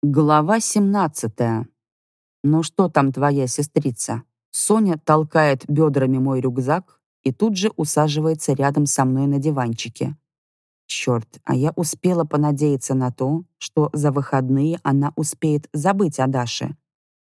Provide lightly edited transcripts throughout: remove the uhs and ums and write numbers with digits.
Глава 17. «Ну что там твоя сестрица?» Соня толкает бедрами мой рюкзак и тут же усаживается рядом со мной на диванчике. Черт, а я успела понадеяться на то, что за выходные она успеет забыть о Даше.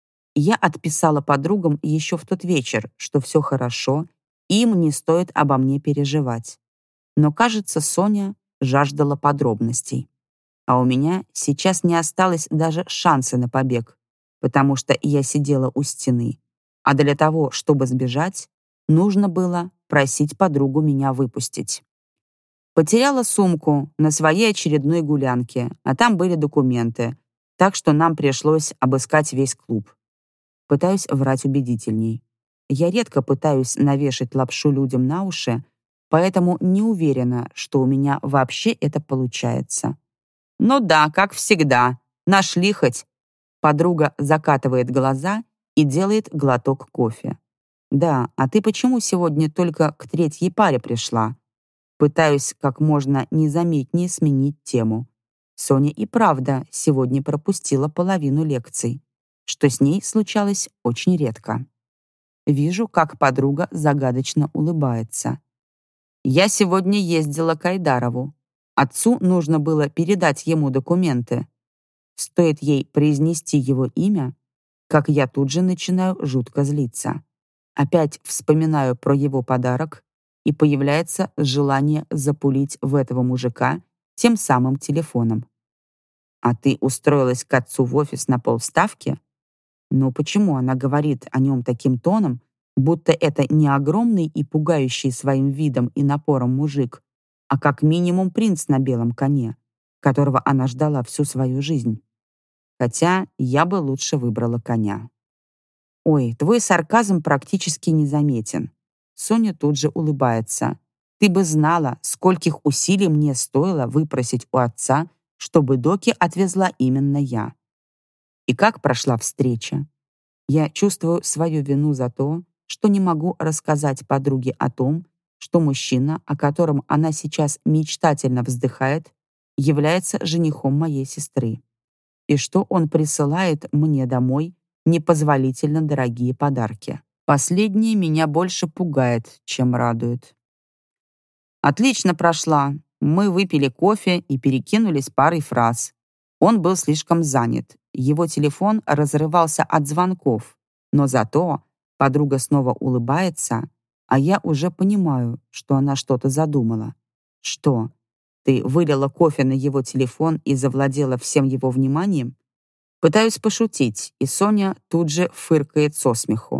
Я отписала подругам еще в тот вечер, что все хорошо, и им не стоит обо мне переживать. Но, кажется, Соня жаждала подробностей. А у меня сейчас не осталось даже шанса на побег, потому что я сидела у стены. А для того, чтобы сбежать, нужно было просить подругу меня выпустить. Потеряла сумку на своей очередной гулянке, а там были документы, так что нам пришлось обыскать весь клуб. Пытаюсь врать убедительней. Я редко пытаюсь навешать лапшу людям на уши, поэтому не уверена, что у меня вообще это получается. «Ну да, как всегда. Нашли хоть». Подруга закатывает глаза и делает глоток кофе. «Да, а ты почему сегодня только к третьей паре пришла?» Пытаюсь как можно незаметнее сменить тему. Соня и правда сегодня пропустила половину лекций, что с ней случалось очень редко. Вижу, как подруга загадочно улыбается. «Я сегодня ездила к Айдарову. Отцу нужно было передать ему документы. Стоит ей произнести его имя, как я тут же начинаю жутко злиться. Опять вспоминаю про его подарок, и появляется желание запулить в этого мужика тем самым телефоном. «А ты устроилась к отцу в офис на полставки?» Но почему она говорит о нем таким тоном, будто это не огромный и пугающий своим видом и напором мужик, а как минимум принц на белом коне, которого она ждала всю свою жизнь? Хотя я бы лучше выбрала коня. «Ой, твой сарказм практически незаметен». Соня тут же улыбается. «Ты бы знала, скольких усилий мне стоило выпросить у отца, чтобы Доки отвезла именно я. И как прошла встреча? Я чувствую свою вину за то, что не могу рассказать подруге о том, что мужчина, о котором она сейчас мечтательно вздыхает, является женихом моей сестры, и что он присылает мне домой непозволительно дорогие подарки. Последнее меня больше пугает, чем радует. Отлично прошла. Мы выпили кофе и перекинулись парой фраз. Он был слишком занят. Его телефон разрывался от звонков. Но зато подруга снова улыбается, а я уже понимаю, что она что-то задумала. Что? Ты вылила кофе на его телефон и завладела всем его вниманием? Пытаюсь пошутить, и Соня тут же фыркает со смеху.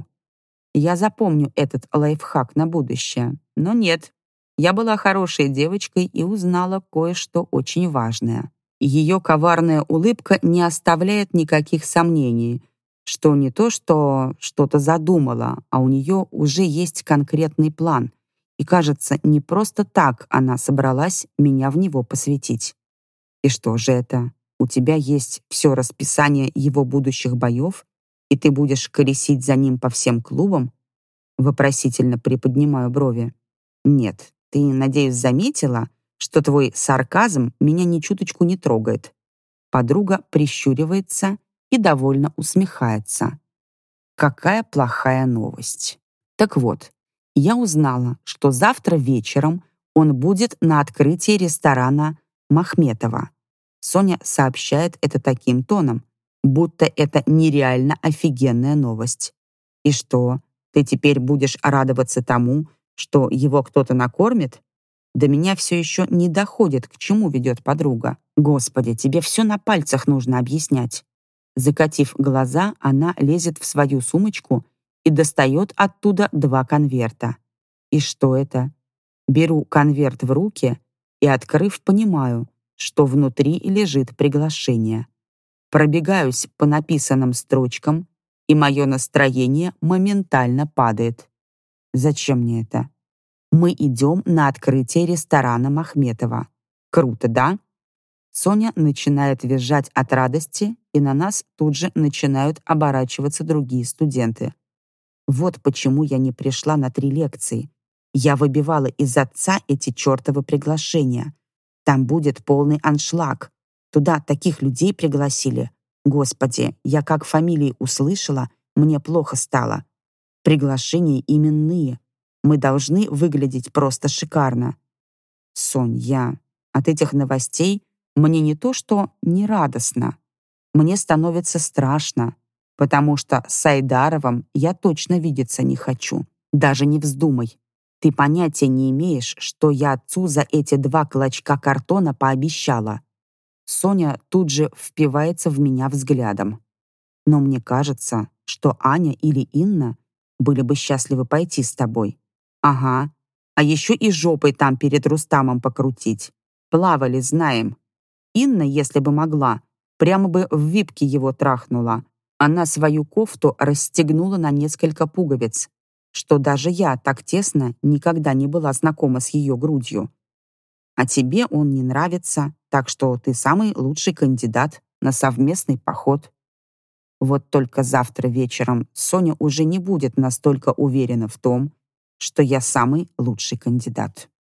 Я запомню этот лайфхак на будущее. Но нет, я была хорошей девочкой и узнала кое-что очень важное. Ее коварная улыбка не оставляет никаких сомнений, что не то, что что-то задумала, а у нее уже есть конкретный план. И, кажется, не просто так она собралась меня в него посвятить. И что же это? У тебя есть все расписание его будущих боев, и ты будешь колесить за ним по всем клубам? Вопросительно приподнимаю брови. Нет, ты, надеюсь, заметила, что твой сарказм меня ни чуточку не трогает. Подруга прищуривается и довольно усмехается. Какая плохая новость. Так вот, я узнала, что завтра вечером он будет на открытии ресторана Махметова. Соня сообщает это таким тоном, будто это нереально офигенная новость. И что, ты теперь будешь радоваться тому, что его кто-то накормит? До меня все еще не доходит, к чему ведет подруга. Господи, тебе все на пальцах нужно объяснять. Закатив глаза, она лезет в свою сумочку и достает оттуда 2 конверта. И что это? Беру конверт в руки и, открыв, понимаю, что внутри лежит приглашение. Пробегаюсь по написанным строчкам, и мое настроение моментально падает. Зачем мне это? Мы идем на открытие ресторана Махметова. Круто, да? Соня начинает визжать от радости, и на нас тут же начинают оборачиваться другие студенты. Вот почему я не пришла на 3 лекции. Я выбивала из отца эти чертовы приглашения. Там будет полный аншлаг. Туда таких людей пригласили. Господи, я как фамилии услышала, мне плохо стало. Приглашения именные. Мы должны выглядеть просто шикарно. Сонь, от этих новостей мне не то что не радостно, мне становится страшно, потому что с Айдаровым я точно видеться не хочу. Даже не вздумай. Ты понятия не имеешь, что я отцу за эти 2 клочка картона пообещала. Соня тут же впивается в меня взглядом. Но мне кажется, что Аня или Инна были бы счастливы пойти с тобой. Ага. А еще и жопой там перед Рустамом покрутить. Плавали, знаем. Инна, если бы могла, прямо бы в випке его трахнула. Она свою кофту расстегнула на несколько пуговиц, что даже я так тесно никогда не была знакома с ее грудью. А тебе он не нравится, так что ты самый лучший кандидат на совместный поход. Вот только завтра вечером Соня уже не будет настолько уверена в том, что я самый лучший кандидат.